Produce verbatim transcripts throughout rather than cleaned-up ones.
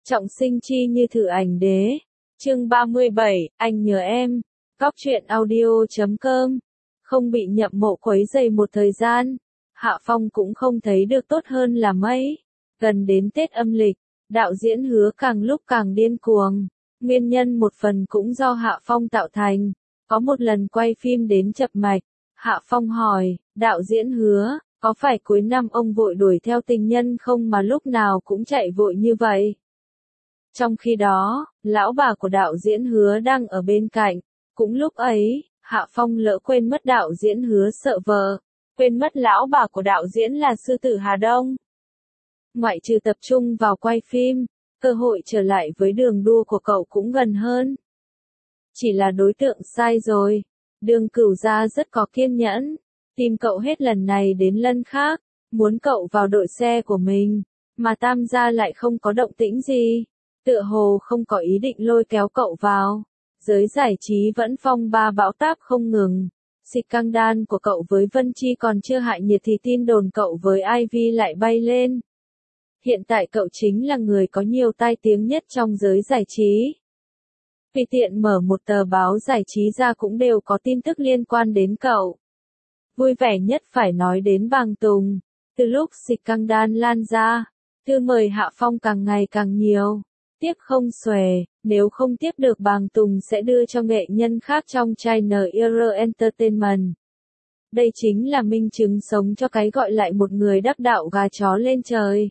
Trọng sinh chi như thử ảnh đế. Chương ba mươi bảy, anh nhớ em. Góc truyện audio chấm com. Không bị Nhậm Mộ quấy rầy một thời gian, Hạ Phong cũng không thấy được tốt hơn là mấy. Gần đến Tết âm lịch, đạo diễn Hứa càng lúc càng điên cuồng. Nguyên nhân một phần cũng do Hạ Phong tạo thành. Có một lần quay phim đến chập mạch, Hạ Phong hỏi, đạo diễn Hứa, có phải cuối năm ông vội đuổi theo tình nhân không mà lúc nào cũng chạy vội như vậy? Trong khi đó, lão bà của đạo diễn Hứa đang ở bên cạnh. Cũng lúc ấy, Hạ Phong lỡ quên mất đạo diễn Hứa sợ vợ, quên mất lão bà của đạo diễn là sư tử Hà Đông. Ngoại trừ tập trung vào quay phim, cơ hội trở lại với đường đua của cậu cũng gần hơn. Chỉ là đối tượng sai rồi. Đường Cửu Gia rất có kiên nhẫn, tìm cậu hết lần này đến lần khác, muốn cậu vào đội xe của mình, mà Tam gia lại không có động tĩnh gì, tựa hồ không có ý định lôi kéo cậu vào. Giới giải trí vẫn phong ba bão táp không ngừng. Xịch căng đan của cậu với Vân Chi còn chưa hại nhiệt thì tin đồn cậu với Ivy lại bay lên. Hiện tại cậu chính là người có nhiều tai tiếng nhất trong giới giải trí. Tùy tiện mở một tờ báo giải trí ra cũng đều có tin tức liên quan đến cậu. Vui vẻ nhất phải nói đến Bàng Tùng. Từ lúc xịch căng đan lan ra, thư mời Hạ Phong càng ngày càng nhiều. Tiếp không xuề, nếu không tiếp được Bàng Tùng sẽ đưa cho nghệ nhân khác trong China Era Entertainment. Đây chính là minh chứng sống cho cái gọi lại một người đắc đạo gà chó lên trời.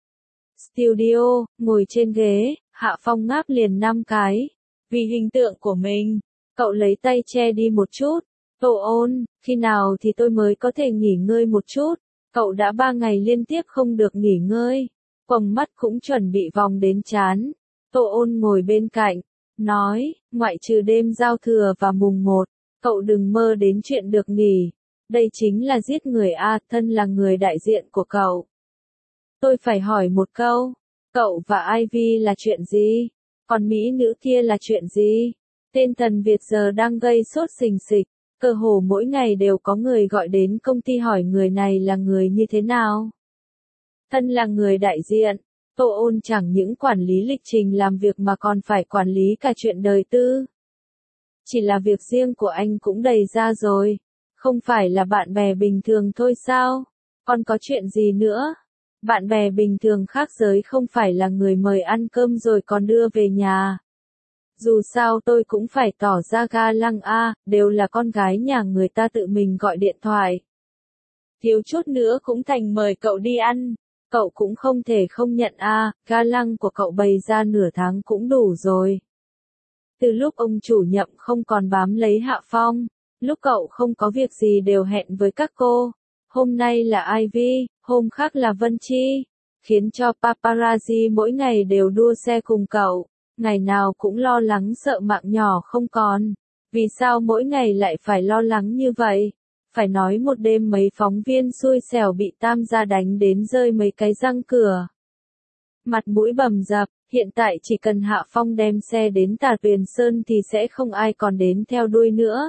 Studio, ngồi trên ghế, Hạ Phong ngáp liền năm cái. Vì hình tượng của mình, cậu lấy tay che đi một chút. Tô Ôn, khi nào thì tôi mới có thể nghỉ ngơi một chút? Cậu đã ba ngày liên tiếp không được nghỉ ngơi. Quầng mắt cũng chuẩn bị vòng đến trán. Tô Ôn ngồi bên cạnh, nói, ngoại trừ đêm giao thừa và mùng một, cậu đừng mơ đến chuyện được nghỉ. Đây chính là giết người a, thân là người đại diện của cậu. Tôi phải hỏi một câu, cậu và Ivy là chuyện gì? Còn mỹ nữ kia là chuyện gì? Tên Tần Việt giờ đang gây sốt sình sịch, cơ hồ mỗi ngày đều có người gọi đến công ty hỏi người này là người như thế nào. Thân là người đại diện, Tô Ôn chẳng những quản lý lịch trình làm việc mà còn phải quản lý cả chuyện đời tư. Chỉ là việc riêng của anh cũng đầy ra rồi, không phải là bạn bè bình thường thôi sao? Còn có chuyện gì nữa? Bạn bè bình thường khác giới không phải là người mời ăn cơm rồi còn đưa về nhà. Dù sao tôi cũng phải tỏ ra ga lăng a, đều là con gái nhà người ta tự mình gọi điện thoại. Thiếu chút nữa cũng thành mời cậu đi ăn. Cậu cũng không thể không nhận a, ga lăng của cậu bày ra nửa tháng cũng đủ rồi. Từ lúc ông chủ Nhậm không còn bám lấy Hạ Phong, lúc cậu không có việc gì đều hẹn với các cô. Hôm nay là Ivy, hôm khác là Vân Chi, khiến cho paparazzi mỗi ngày đều đua xe cùng cậu, ngày nào cũng lo lắng sợ mạng nhỏ không còn. Vì sao mỗi ngày lại phải lo lắng như vậy? Phải nói một đêm mấy phóng viên xui xẻo bị Tam gia đánh đến rơi mấy cái răng cửa. Mặt mũi bầm dập, hiện tại chỉ cần Hạ Phong đem xe đến Tà Tuyền Sơn thì sẽ không ai còn đến theo đuôi nữa.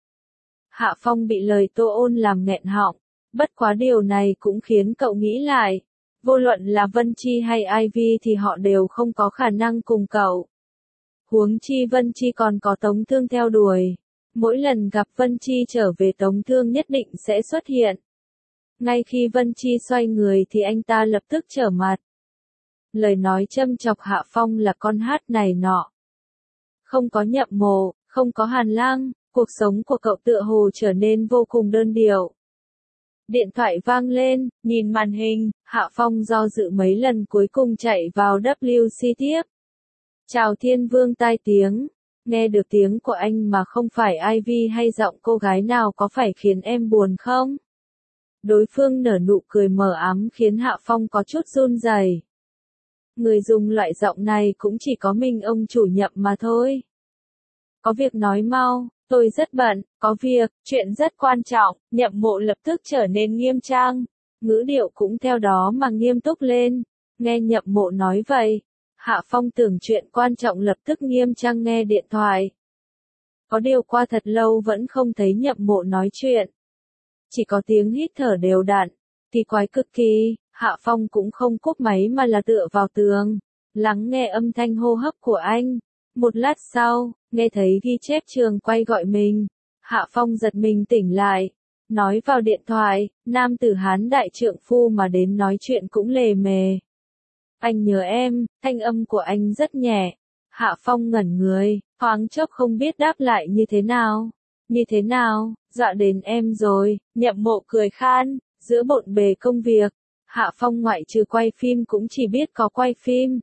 Hạ Phong bị lời Tô Ôn làm nghẹn họng, bất quá điều này cũng khiến cậu nghĩ lại. Vô luận là Vân Chi hay Ivy thì họ đều không có khả năng cùng cậu. Huống chi Vân Chi còn có Tống Thương theo đuổi. Mỗi lần gặp Vân Chi trở về Tống Thương nhất định sẽ xuất hiện. Ngay khi Vân Chi xoay người thì anh ta lập tức trở mặt. Lời nói châm chọc Hạ Phong là con hát này nọ. Không có Nhậm Mộ, không có Hàn Lang, cuộc sống của cậu tựa hồ trở nên vô cùng đơn điệu. Điện thoại vang lên, nhìn màn hình, Hạ Phong do dự mấy lần cuối cùng chạy vào W C tiếp. Chào Thiên Vương tai tiếng. Nghe được tiếng của anh mà không phải Ivy hay giọng cô gái nào có phải khiến em buồn không? Đối phương nở nụ cười mờ ám khiến Hạ Phong có chút run rẩy. Người dùng loại giọng này cũng chỉ có mình ông chủ Nhậm mà thôi. Có việc nói mau, tôi rất bận, có việc, chuyện rất quan trọng. Nhậm Mộ lập tức trở nên nghiêm trang, ngữ điệu cũng theo đó mà nghiêm túc lên. Nghe Nhậm Mộ nói vậy, Hạ Phong tưởng chuyện quan trọng lập tức nghiêm trang nghe điện thoại. Có điều qua thật lâu vẫn không thấy Nhậm Mộ nói chuyện. Chỉ có tiếng hít thở đều đặn, kỳ quái cực kỳ, Hạ Phong cũng không cúp máy mà là tựa vào tường. lắng nghe âm thanh hô hấp của anh. Một lát sau, nghe thấy ghi chép trường quay gọi mình. Hạ Phong giật mình tỉnh lại, nói vào điện thoại, nam tử Hán đại trượng phu mà đến nói chuyện cũng lề mề. Anh nhớ em, thanh âm của anh rất nhẹ. Hạ Phong ngẩn người, thoáng chốc không biết đáp lại như thế nào. Như thế nào, dọa đến em rồi, Nhậm Mộ cười khan, giữa bộn bề công việc. Hạ Phong ngoại trừ quay phim cũng chỉ biết có quay phim.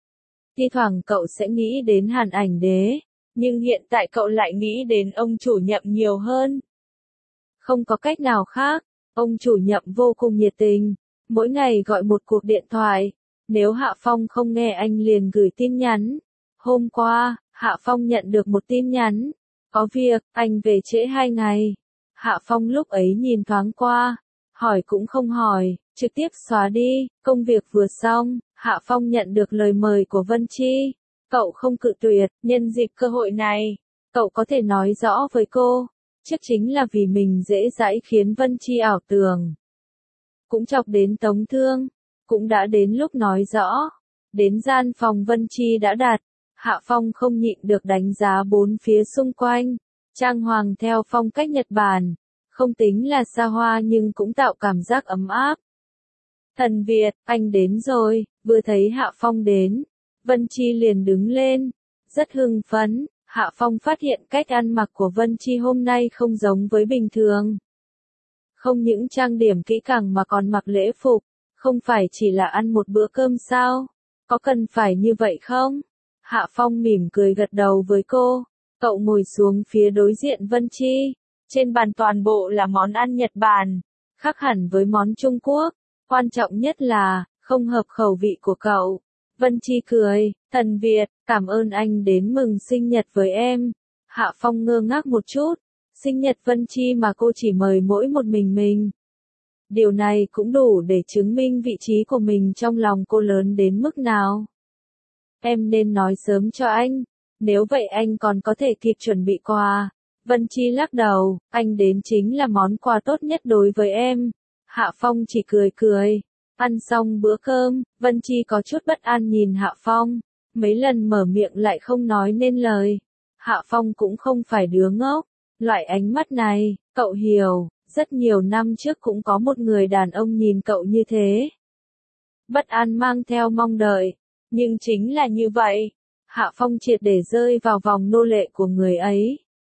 Thi thoảng cậu sẽ nghĩ đến Hàn Ảnh Đế, nhưng hiện tại cậu lại nghĩ đến ông chủ Nhậm nhiều hơn. Không có cách nào khác, ông chủ Nhậm vô cùng nhiệt tình, mỗi ngày gọi một cuộc điện thoại. Nếu Hạ Phong không nghe anh liền gửi tin nhắn. Hôm qua, Hạ Phong nhận được một tin nhắn. Có việc, anh về trễ hai ngày. Hạ Phong lúc ấy nhìn thoáng qua, hỏi cũng không hỏi, trực tiếp xóa đi. Công việc vừa xong, Hạ Phong nhận được lời mời của Vân Chi. Cậu không cự tuyệt, nhân dịp cơ hội này, cậu có thể nói rõ với cô. Chắc chính là vì mình dễ dãi khiến Vân Chi ảo tưởng. Cũng chọc đến Tống Thương. Cũng đã đến lúc nói rõ. Đến gian phòng Vân Chi đã đặt. Hạ Phong không nhịn được đánh giá bốn phía xung quanh. Trang hoàng theo phong cách Nhật Bản. Không tính là xa hoa nhưng cũng tạo cảm giác ấm áp. Thần Việt, anh đến rồi. Vừa thấy Hạ Phong đến, Vân Chi liền đứng lên. Rất hưng phấn. Hạ Phong phát hiện cách ăn mặc của Vân Chi hôm nay không giống với bình thường. Không những trang điểm kỹ càng mà còn mặc lễ phục. Không phải chỉ là ăn một bữa cơm sao? Có cần phải như vậy không? Hạ Phong mỉm cười gật đầu với cô. Cậu ngồi xuống phía đối diện Vân Chi. Trên bàn toàn bộ là món ăn Nhật Bản. Khác hẳn với món Trung Quốc. Quan trọng nhất là, không hợp khẩu vị của cậu. Vân Chi cười. Thần Việt, cảm ơn anh đến mừng sinh nhật với em. Hạ Phong ngơ ngác một chút. Sinh nhật Vân Chi mà cô chỉ mời mỗi một mình mình. Điều này cũng đủ để chứng minh vị trí của mình trong lòng cô lớn đến mức nào. Em nên nói sớm cho anh, nếu vậy anh còn có thể kịp chuẩn bị quà. Vân Chi lắc đầu, anh đến chính là món quà tốt nhất đối với em. Hạ Phong chỉ cười cười. Ăn xong bữa cơm, Vân Chi có chút bất an nhìn Hạ Phong. Mấy lần mở miệng lại không nói nên lời. Hạ Phong cũng không phải đứa ngốc. Loại ánh mắt này, cậu hiểu. Rất nhiều năm trước cũng có một người đàn ông nhìn cậu như thế. Bất an mang theo mong đợi. Nhưng chính là như vậy. Hạ Phong triệt để rơi vào vòng nô lệ của người ấy.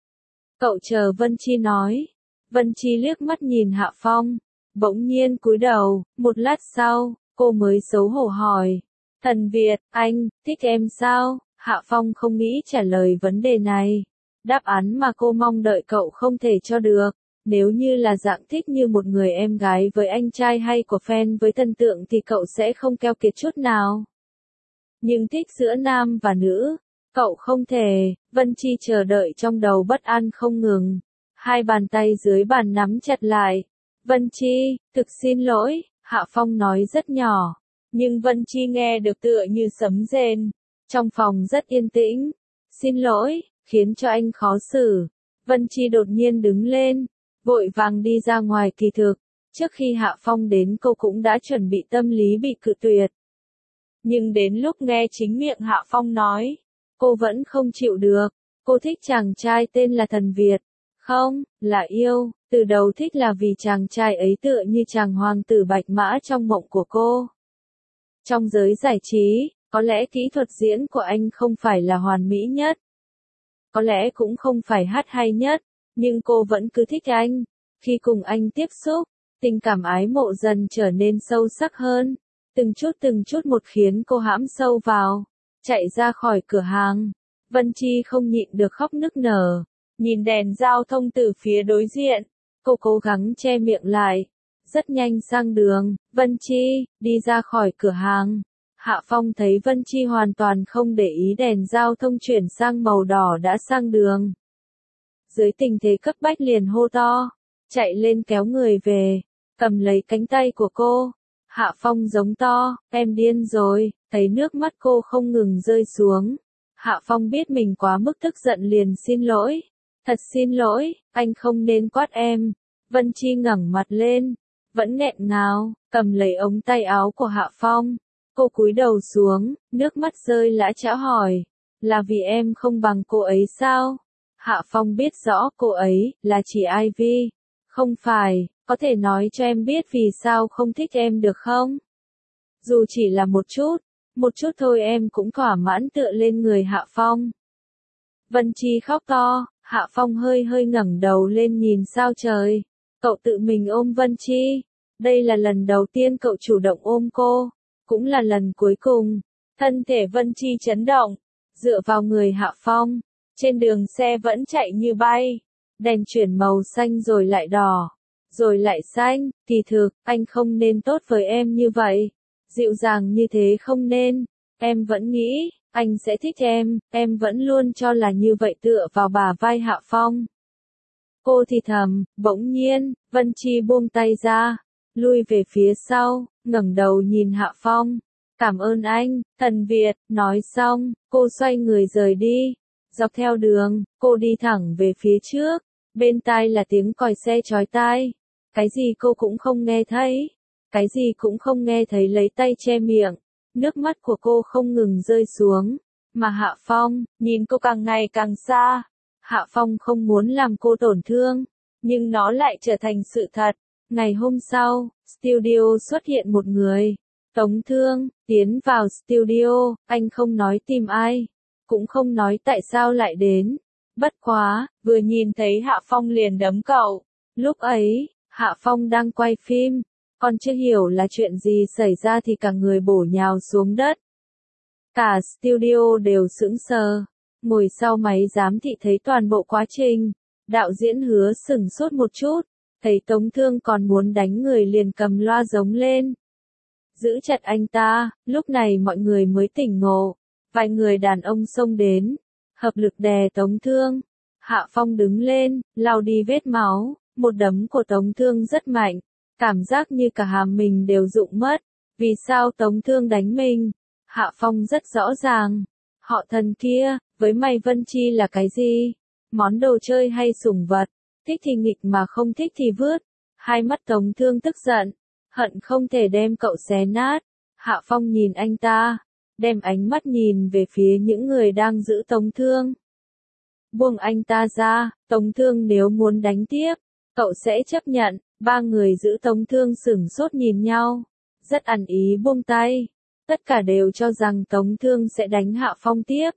Cậu chờ Vân Chi nói. Vân Chi liếc mắt nhìn Hạ Phong. Bỗng nhiên cúi đầu. Một lát sau, cô mới xấu hổ hỏi. Thần Việt, anh, thích em sao? Hạ Phong không nghĩ trả lời vấn đề này. Đáp án mà cô mong đợi cậu không thể cho được. Nếu như là dạng thích như một người em gái với anh trai hay của fan với thần tượng thì cậu sẽ không keo kiệt chút nào. Nhưng thích giữa nam và nữ, cậu không thể. Vân Chi chờ đợi trong đầu bất an không ngừng. Hai bàn tay dưới bàn nắm chặt lại. Vân Chi, thực xin lỗi, Hạ Phong nói rất nhỏ. Nhưng Vân Chi nghe được tựa như sấm rền. Trong phòng rất yên tĩnh. Xin lỗi, khiến cho anh khó xử. Vân Chi đột nhiên đứng lên. Vội vàng đi ra ngoài kỳ thực. Trước khi Hạ Phong đến cô cũng đã chuẩn bị tâm lý bị cự tuyệt. Nhưng đến lúc nghe chính miệng Hạ Phong nói, cô vẫn không chịu được. Cô thích chàng trai tên là Thần Việt. Không, là yêu. Từ đầu thích là vì chàng trai ấy tựa như chàng hoàng tử bạch mã trong mộng của cô. Trong giới giải trí, có lẽ kỹ thuật diễn của anh không phải là hoàn mỹ nhất. Có lẽ cũng không phải hát hay nhất. Nhưng cô vẫn cứ thích anh. Khi cùng anh tiếp xúc, tình cảm ái mộ dần trở nên sâu sắc hơn. Từng chút từng chút một khiến cô hãm sâu vào. Chạy ra khỏi cửa hàng. Vân Chi không nhịn được khóc nức nở. Nhìn đèn giao thông từ phía đối diện. Cô cố gắng che miệng lại. Rất nhanh sang đường. Vân Chi, đi ra khỏi cửa hàng. Hạ Phong thấy Vân Chi hoàn toàn không để ý đèn giao thông chuyển sang màu đỏ đã sang đường. Dưới tình thế cấp bách liền hô to, chạy lên kéo người về, cầm lấy cánh tay của cô. Hạ Phong giống to, em điên rồi, thấy nước mắt cô không ngừng rơi xuống. Hạ Phong biết mình quá mức tức giận liền xin lỗi. Thật xin lỗi, anh không nên quát em. Vân Chi ngẩng mặt lên, vẫn nghẹn ngào, cầm lấy ống tay áo của Hạ Phong. Cô cúi đầu xuống, nước mắt rơi lã chã hỏi. Là vì em không bằng cô ấy sao? Hạ Phong biết rõ cô ấy, là chỉ Ivy. Không phải, có thể nói cho em biết vì sao không thích em được không? Dù chỉ là một chút, một chút thôi em cũng thỏa mãn tựa lên người Hạ Phong. Vân Chi khóc to, Hạ Phong hơi hơi ngẩng đầu lên nhìn sao trời. Cậu tự mình ôm Vân Chi. Đây là lần đầu tiên cậu chủ động ôm cô, cũng là lần cuối cùng. Thân thể Vân Chi chấn động, dựa vào người Hạ Phong. Trên đường xe vẫn chạy như bay. Đèn chuyển màu xanh rồi lại đỏ, rồi lại xanh. Kỳ thực, anh không nên tốt với em như vậy. Dịu dàng như thế không nên. Em vẫn nghĩ, anh sẽ thích em, em vẫn luôn cho là như vậy tựa vào bả vai Hạ Phong. Cô thì thầm, bỗng nhiên, Vân Chi buông tay ra, lui về phía sau, ngẩng đầu nhìn Hạ Phong. Cảm ơn anh, Tần Việt, nói xong, cô xoay người rời đi. Dọc theo đường, cô đi thẳng về phía trước, bên tai là tiếng còi xe chói tai. Cái gì cô cũng không nghe thấy, cái gì cũng không nghe thấy lấy tay che miệng. Nước mắt của cô không ngừng rơi xuống, mà Hạ Phong, nhìn cô càng ngày càng xa. Hạ Phong không muốn làm cô tổn thương, nhưng nó lại trở thành sự thật. Ngày hôm sau, studio xuất hiện một người. Tống Thương, tiến vào studio, anh không nói tìm ai, cũng không nói tại sao lại đến. Bất quá, vừa nhìn thấy Hạ Phong liền đấm cậu. Lúc ấy, Hạ Phong đang quay phim, còn chưa hiểu là chuyện gì xảy ra thì cả người bổ nhào xuống đất. Cả studio đều sững sờ, ngồi sau máy giám thị thấy toàn bộ quá trình. Đạo diễn Hứa sửng sốt một chút, thấy Tống Thương còn muốn đánh người liền cầm loa giống lên. Giữ chặt anh ta, lúc này mọi người mới tỉnh ngộ. Vài người đàn ông xông đến, hợp lực đè Tống Thương. Hạ Phong đứng lên, lau đi vết máu, một đấm của Tống Thương rất mạnh, cảm giác như cả hàm mình đều rụng mất. Vì sao Tống Thương đánh mình? Hạ Phong rất rõ ràng. Họ thần kia, với mày Vân Chi là cái gì? Món đồ chơi hay sủng vật? Thích thì nghịch mà không thích thì vứt. Hai mắt Tống Thương tức giận, hận không thể đem cậu xé nát. Hạ Phong nhìn anh ta, đem ánh mắt nhìn về phía những người đang giữ Tống Thương. Buông anh ta ra, Tống Thương nếu muốn đánh tiếp, cậu sẽ chấp nhận. Ba người giữ Tống Thương sửng sốt nhìn nhau, rất ăn ý buông tay. Tất cả đều cho rằng Tống Thương sẽ đánh Hạ Phong tiếp.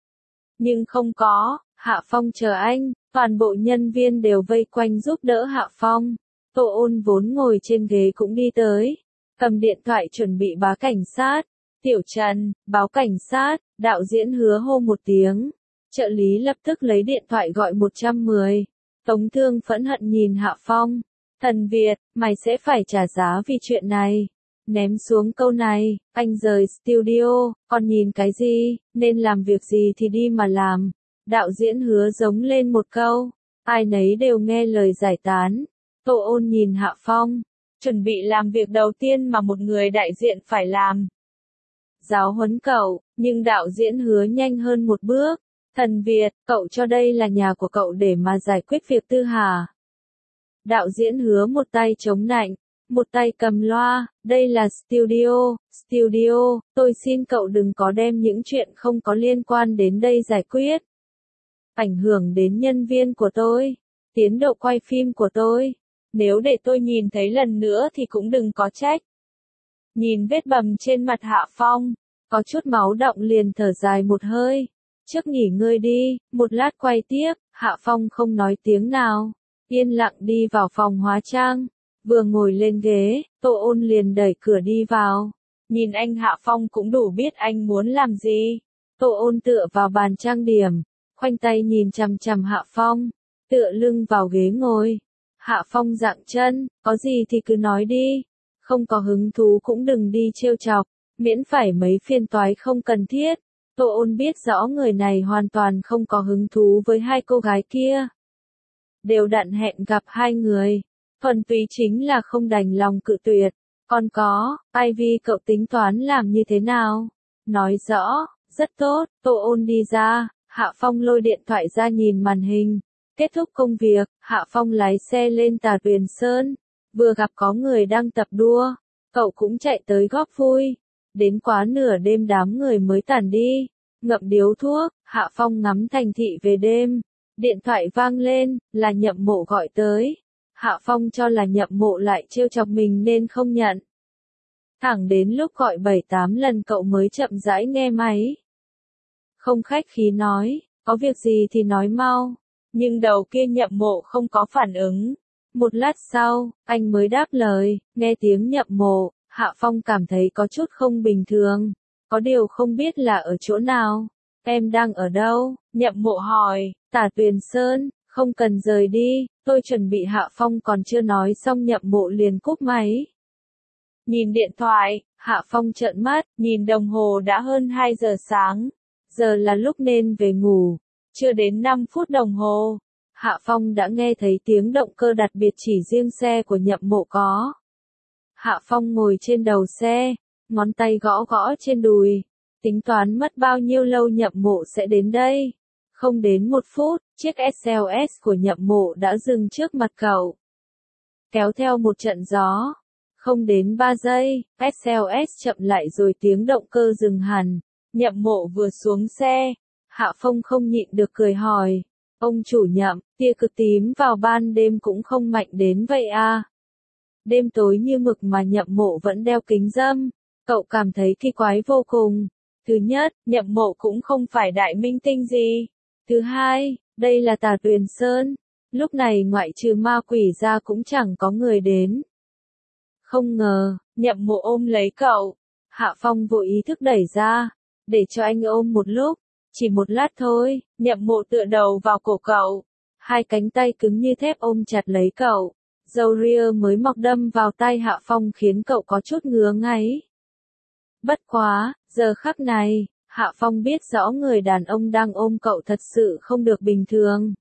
Nhưng không có, Hạ Phong chờ anh, toàn bộ nhân viên đều vây quanh giúp đỡ Hạ Phong. Tô Ôn vốn ngồi trên ghế cũng đi tới, cầm điện thoại chuẩn bị báo cảnh sát. Tiểu Trần, báo cảnh sát, đạo diễn Hứa hô một tiếng. Trợ lý lập tức lấy điện thoại gọi một trăm mười. Tống Thương phẫn hận nhìn Hạ Phong. Thần Việt, mày sẽ phải trả giá vì chuyện này. Ném xuống câu này, anh rời studio, còn nhìn cái gì, nên làm việc gì thì đi mà làm. Đạo diễn Hứa giống lên một câu, ai nấy đều nghe lời giải tán. Tô Ôn nhìn Hạ Phong, chuẩn bị làm việc đầu tiên mà một người đại diện phải làm. Giáo huấn cậu, nhưng đạo diễn Hứa nhanh hơn một bước. Thần Việt, cậu cho đây là nhà của cậu để mà giải quyết việc tư hả? Đạo diễn Hứa một tay chống nạnh, một tay cầm loa, đây là studio, studio, tôi xin cậu đừng có đem những chuyện không có liên quan đến đây giải quyết. Ảnh hưởng đến nhân viên của tôi, tiến độ quay phim của tôi, nếu để tôi nhìn thấy lần nữa thì cũng đừng có trách. Nhìn vết bầm trên mặt Hạ Phong, có chút máu đọng liền thở dài một hơi. Trước nghỉ ngơi đi, một lát quay tiếp. Hạ Phong không nói tiếng nào, yên lặng đi vào phòng hóa trang. Vừa ngồi lên ghế, Tô Ôn liền đẩy cửa đi vào. Nhìn anh Hạ Phong cũng đủ biết anh muốn làm gì. Tô Ôn tựa vào bàn trang điểm, khoanh tay nhìn chằm chằm Hạ Phong, tựa lưng vào ghế ngồi. Hạ Phong dạng chân, có gì thì cứ nói đi, không có hứng thú cũng đừng đi trêu chọc, miễn phải mấy phiền toái không cần thiết. Tô Ôn biết rõ người này hoàn toàn không có hứng thú với hai cô gái kia. Đều đặn hẹn gặp hai người, thuần túy chính là không đành lòng cự tuyệt. Còn có, Ivy cậu tính toán làm như thế nào? Nói rõ, rất tốt. Tô Ôn đi ra, Hạ Phong lôi điện thoại ra nhìn màn hình. Kết thúc công việc, Hạ Phong lái xe lên Tà Tuyền Sơn. Vừa gặp có người đang tập đua, cậu cũng chạy tới góp vui. Đến quá nửa đêm đám người mới tản đi, ngậm điếu thuốc, Hạ Phong ngắm thành thị về đêm. Điện thoại vang lên, là Nhậm Mộ gọi tới. Hạ Phong cho là Nhậm Mộ lại trêu chọc mình nên không nhận. Thẳng đến lúc gọi bảy tám lần cậu mới chậm rãi nghe máy. Không khách khí nói, có việc gì thì nói mau. Nhưng đầu kia Nhậm Mộ không có phản ứng. Một lát sau, anh mới đáp lời, nghe tiếng Nhậm Mộ, Hạ Phong cảm thấy có chút không bình thường. Có điều không biết là ở chỗ nào. Em đang ở đâu? Nhậm Mộ hỏi, Tả Tuyền Sơn, không cần rời đi, tôi chuẩn bị. Hạ Phong còn chưa nói xong Nhậm Mộ liền cúp máy. Nhìn điện thoại, Hạ Phong trợn mắt, nhìn đồng hồ đã hơn hai giờ sáng. Giờ là lúc nên về ngủ. Chưa đến năm phút đồng hồ, Hạ Phong đã nghe thấy tiếng động cơ đặc biệt chỉ riêng xe của Nhậm Mộ có. Hạ Phong ngồi trên đầu xe, ngón tay gõ gõ trên đùi, tính toán mất bao nhiêu lâu Nhậm Mộ sẽ đến đây. Không đến một phút, chiếc ét lờ ét của Nhậm Mộ đã dừng trước mặt cậu. Kéo theo một trận gió. Không đến ba giây, ét lờ ét chậm lại rồi tiếng động cơ dừng hẳn. Nhậm Mộ vừa xuống xe, Hạ Phong không nhịn được cười hỏi. Ông chủ Nhậm, tia cực tím vào ban đêm cũng không mạnh đến vậy à? Đêm tối như mực mà Nhậm Mộ vẫn đeo kính râm. Cậu cảm thấy kỳ quái vô cùng. Thứ nhất, Nhậm Mộ cũng không phải đại minh tinh gì. Thứ hai, đây là Tả Tuyền Sơn. Lúc này ngoại trừ ma quỷ ra cũng chẳng có người đến. Không ngờ, Nhậm Mộ ôm lấy cậu. Hạ Phong vô ý thức đẩy ra, để cho anh ôm một lúc. Chỉ một lát thôi, Nhậm Mộ tựa đầu vào cổ cậu. Hai cánh tay cứng như thép ôm chặt lấy cậu. Râu ria mới mọc đâm vào tai Hạ Phong khiến cậu có chút ngứa ngáy. Bất quá, giờ khắc này, Hạ Phong biết rõ người đàn ông đang ôm cậu thật sự không được bình thường.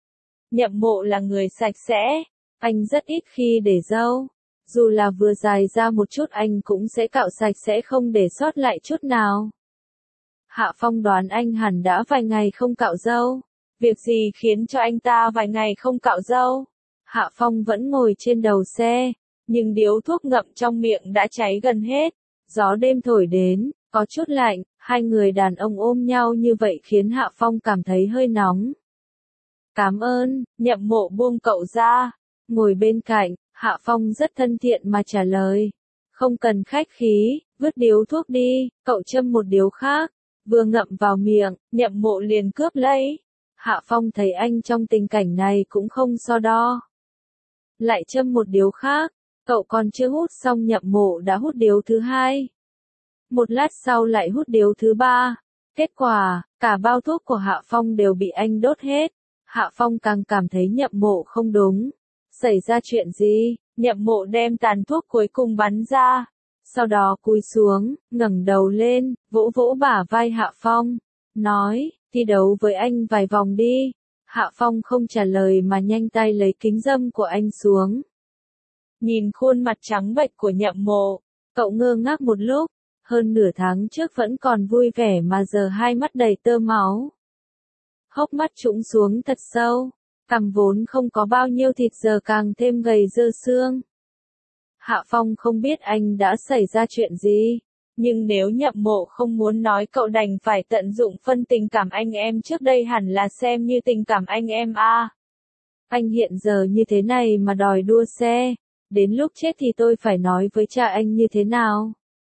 Nhậm Mộ là người sạch sẽ, anh rất ít khi để râu. Dù là vừa dài ra một chút anh cũng sẽ cạo sạch sẽ không để sót lại chút nào. Hạ Phong đoán anh hẳn đã vài ngày không cạo râu. Việc gì khiến cho anh ta vài ngày không cạo râu? Hạ Phong vẫn ngồi trên đầu xe, nhưng điếu thuốc ngậm trong miệng đã cháy gần hết. Gió đêm thổi đến, có chút lạnh, hai người đàn ông ôm nhau như vậy khiến Hạ Phong cảm thấy hơi nóng. Cảm ơn, Nhậm Mộ buông cậu ra. Ngồi bên cạnh, Hạ Phong rất thân thiện mà trả lời. Không cần khách khí, vứt điếu thuốc đi, cậu châm một điếu khác. Vừa ngậm vào miệng, Nhậm Mộ liền cướp lấy. Hạ Phong thấy anh trong tình cảnh này cũng không so đo. Lại châm một điếu khác, cậu còn chưa hút xong Nhậm Mộ đã hút điếu thứ hai. Một lát sau lại hút điếu thứ ba. Kết quả, cả bao thuốc của Hạ Phong đều bị anh đốt hết. Hạ Phong càng cảm thấy Nhậm Mộ không đúng. Xảy ra chuyện gì? Nhậm Mộ đem tàn thuốc cuối cùng bắn ra. Sau đó cúi xuống, ngẩng đầu lên, vỗ vỗ bả vai Hạ Phong. Nói, thi đấu với anh vài vòng đi. Hạ Phong không trả lời mà nhanh tay lấy kính râm của anh xuống. Nhìn khuôn mặt trắng bệch của Nhậm Mộ, cậu ngơ ngác một lúc. Hơn nửa tháng trước vẫn còn vui vẻ mà giờ hai mắt đầy tơ máu. Hốc mắt trũng xuống thật sâu. Cằm vốn không có bao nhiêu thịt giờ càng thêm gầy dơ xương. Hạ Phong không biết anh đã xảy ra chuyện gì. Nhưng nếu Nhậm Mộ không muốn nói cậu đành phải tận dụng phân tình cảm anh em trước đây hẳn là xem như tình cảm anh em a. À. Anh hiện giờ như thế này mà đòi đua xe. Đến lúc chết thì tôi phải nói với cha anh như thế nào?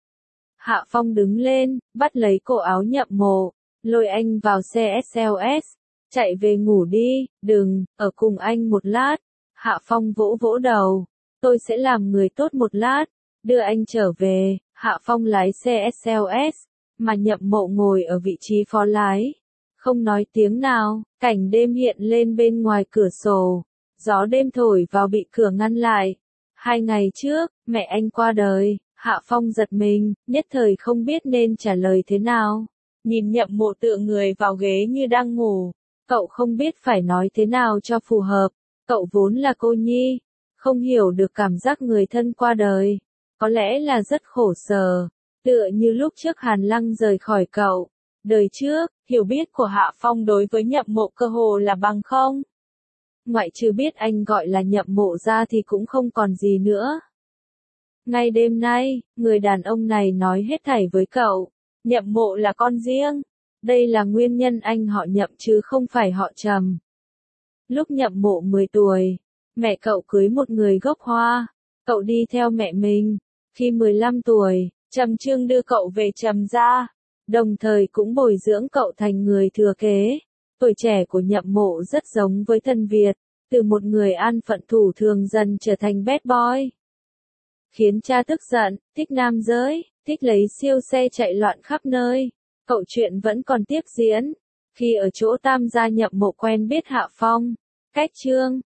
Hạ Phong đứng lên, bắt lấy cổ áo Nhậm Mộ, lôi anh vào xe ét lờ ét. Chạy về ngủ đi, đừng, ở cùng anh một lát. Hạ Phong vỗ vỗ đầu. Tôi sẽ làm người tốt một lát, đưa anh trở về. Hạ Phong lái xe ét lờ ét, mà Nhậm Mộ ngồi ở vị trí phó lái. Không nói tiếng nào, cảnh đêm hiện lên bên ngoài cửa sổ. Gió đêm thổi vào bị cửa ngăn lại. Hai ngày trước, mẹ anh qua đời. Hạ Phong giật mình, nhất thời không biết nên trả lời thế nào. Nhìn Nhậm Mộ tựa người vào ghế như đang ngủ. Cậu không biết phải nói thế nào cho phù hợp. Cậu vốn là cô nhi, không hiểu được cảm giác người thân qua đời. Có lẽ là rất khổ sở. Tựa như lúc trước Hàn Lăng rời khỏi cậu. Đời trước, hiểu biết của Hạ Phong đối với Nhậm Mộ cơ hồ là bằng không. Ngoại trừ biết anh gọi là Nhậm Mộ ra thì cũng không còn gì nữa. Ngay đêm nay, người đàn ông này nói hết thảy với cậu. Nhậm Mộ là con riêng. Đây là nguyên nhân anh họ Nhậm chứ không phải họ Trầm. Lúc Nhậm Mộ mười tuổi, mẹ cậu cưới một người gốc Hoa. Cậu đi theo mẹ mình. Khi mười lăm tuổi, Trầm Trương đưa cậu về Trầm gia, đồng thời cũng bồi dưỡng cậu thành người thừa kế. Tuổi trẻ của Nhậm Mộ rất giống với Tân Việt, từ một người an phận thủ thường dần trở thành bad boy. Khiến cha tức giận, thích nam giới, thích lấy siêu xe chạy loạn khắp nơi. Cậu chuyện vẫn còn tiếp diễn. Khi ở chỗ Tam gia Nhậm Mộ quen biết Hạ Phong, Cách Trương,